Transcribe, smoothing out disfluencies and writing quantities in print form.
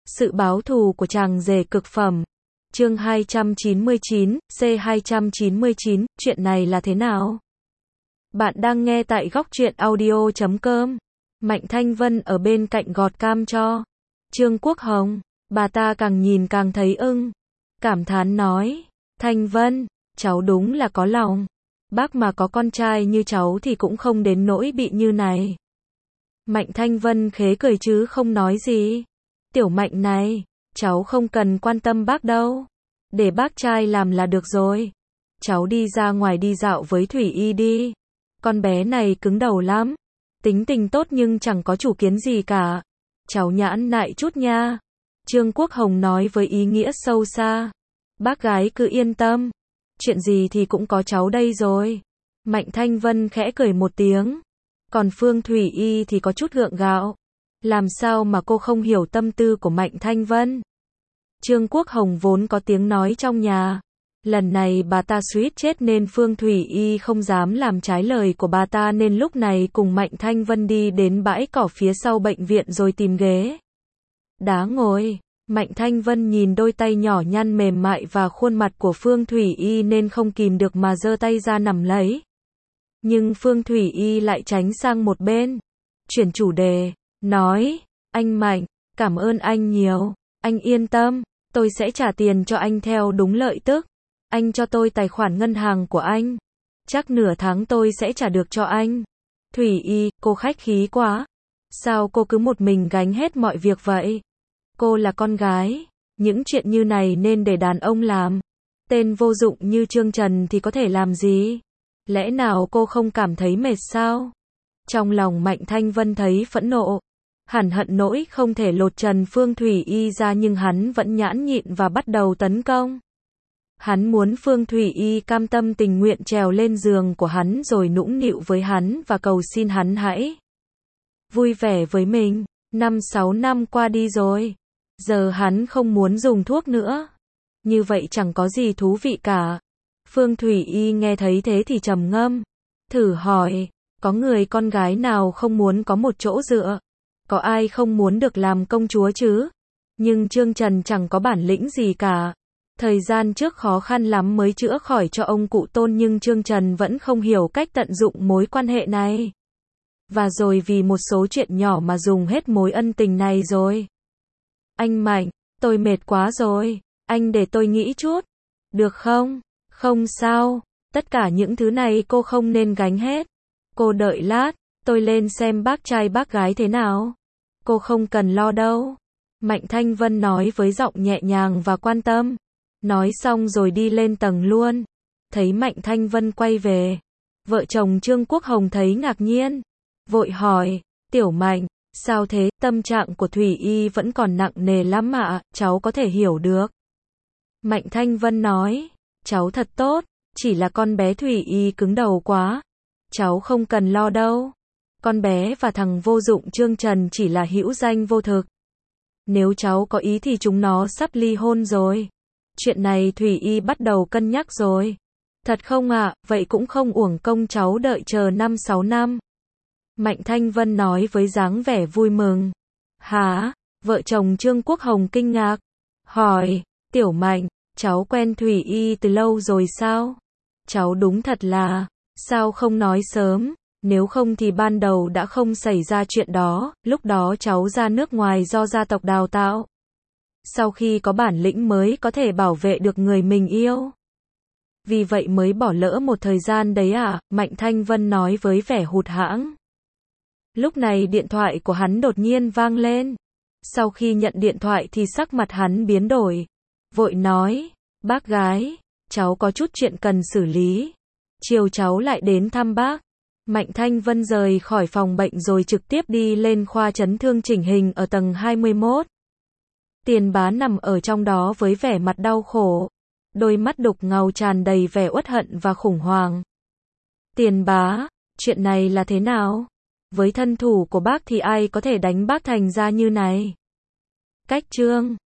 Sự báo thù của chàng rể cực phẩm. Chương 299, C299, chuyện này là thế nào? Bạn đang nghe tại góc truyện audio.com. Mạnh Thanh Vân ở bên cạnh gọt cam cho Trương Quốc Hồng, bà ta càng nhìn càng thấy ưng. Cảm thán nói, Thanh Vân, cháu đúng là có lòng. Bác mà có con trai như cháu thì cũng không đến nỗi bị như này. Mạnh Thanh Vân khế cười chứ không nói gì. Tiểu Mạnh này, cháu không cần quan tâm bác đâu. Để bác trai làm là được rồi. Cháu đi ra ngoài đi dạo với Thủy Y đi. Con bé này cứng đầu lắm. Tính tình tốt nhưng chẳng có chủ kiến gì cả. Cháu nhãn nại chút nha. Trương Quốc Hồng nói với ý nghĩa sâu xa. Bác gái cứ yên tâm. Chuyện gì thì cũng có cháu đây rồi. Mạnh Thanh Vân khẽ cười một tiếng. Còn Phương Thủy Y thì có chút gượng gạo. Làm sao mà cô không hiểu tâm tư của Mạnh Thanh Vân? Trương Quốc Hồng vốn có tiếng nói trong nhà. Lần này bà ta suýt chết nên Phương Thủy Y không dám làm trái lời của bà ta nên lúc này cùng Mạnh Thanh Vân đi đến bãi cỏ phía sau bệnh viện rồi tìm ghế đá ngồi. Mạnh Thanh Vân nhìn đôi tay nhỏ nhăn mềm mại và khuôn mặt của Phương Thủy Y nên không kìm được mà giơ tay ra nắm lấy. Nhưng Phương Thủy Y lại tránh sang một bên, chuyển chủ đề, nói, anh Mạnh, cảm ơn anh nhiều, anh yên tâm, tôi sẽ trả tiền cho anh theo đúng lợi tức. Anh cho tôi tài khoản ngân hàng của anh. Chắc nửa tháng tôi sẽ trả được cho anh. Thủy Y, cô khách khí quá. Sao cô cứ một mình gánh hết mọi việc vậy? Cô là con gái. Những chuyện như này nên để đàn ông làm. Tên vô dụng như Trương Trần thì có thể làm gì? Lẽ nào cô không cảm thấy mệt sao? Trong lòng Mạnh Thanh Vân thấy phẫn nộ. Hẳn hận nỗi không thể lột trần Phương Thủy Y ra nhưng hắn vẫn nhãn nhịn và bắt đầu tấn công. Hắn muốn Phương Thủy Y cam tâm tình nguyện trèo lên giường của hắn rồi nũng nịu với hắn và cầu xin hắn hãy vui vẻ với mình. 5-6 năm qua đi rồi. Giờ hắn không muốn dùng thuốc nữa. Như vậy chẳng có gì thú vị cả. Phương Thủy Y nghe thấy thế thì trầm ngâm. Thử hỏi, có người con gái nào không muốn có một chỗ dựa? Có ai không muốn được làm công chúa chứ? Nhưng Trương Trần chẳng có bản lĩnh gì cả. Thời gian trước khó khăn lắm mới chữa khỏi cho ông cụ Tôn nhưng Trương Trần vẫn không hiểu cách tận dụng mối quan hệ này. Và rồi vì một số chuyện nhỏ mà dùng hết mối ân tình này rồi. Anh Mạnh, tôi mệt quá rồi, anh để tôi nghĩ chút. Được không? Không sao, tất cả những thứ này cô không nên gánh hết. Cô đợi lát, tôi lên xem bác trai bác gái thế nào. Cô không cần lo đâu. Mạnh Thanh Vân nói với giọng nhẹ nhàng và quan tâm. Nói xong rồi đi lên tầng luôn. Thấy Mạnh Thanh Vân quay về. Vợ chồng Trương Quốc Hồng thấy ngạc nhiên. Vội hỏi, Tiểu Mạnh, sao thế, tâm trạng của Thủy Y vẫn còn nặng nề lắm ạ, cháu có thể hiểu được. Mạnh Thanh Vân nói, cháu thật tốt, chỉ là con bé Thủy Y cứng đầu quá. Cháu không cần lo đâu. Con bé và thằng vô dụng Trương Trần chỉ là hữu danh vô thực. Nếu cháu có ý thì chúng nó sắp ly hôn rồi. Chuyện này Thủy Y bắt đầu cân nhắc rồi. Thật không ạ, vậy cũng không uổng công cháu đợi chờ 5-6 năm. Mạnh Thanh Vân nói với dáng vẻ vui mừng. Hả? Vợ chồng Trương Quốc Hồng kinh ngạc. Hỏi, Tiểu Mạnh, cháu quen Thủy Y từ lâu rồi sao? Cháu đúng thật là, sao không nói sớm? Nếu không thì ban đầu đã không xảy ra chuyện đó, lúc đó cháu ra nước ngoài do gia tộc đào tạo. Sau khi có bản lĩnh mới có thể bảo vệ được người mình yêu. Vì vậy mới bỏ lỡ một thời gian đấy à? Mạnh Thanh Vân nói với vẻ hụt hẫng. Lúc này điện thoại của hắn đột nhiên vang lên. Sau khi nhận điện thoại thì sắc mặt hắn biến đổi. Vội nói, bác gái, cháu có chút chuyện cần xử lý. Chiều cháu lại đến thăm bác. Mạnh Thanh Vân rời khỏi phòng bệnh rồi trực tiếp đi lên khoa chấn thương chỉnh hình ở tầng 21. Tiền Bá nằm ở trong đó với vẻ mặt đau khổ. Đôi mắt đục ngầu tràn đầy vẻ uất hận và khủng hoảng. Tiền Bá, chuyện này là thế nào? Với thân thủ của bác thì ai có thể đánh bác thành ra như này? Cách Trương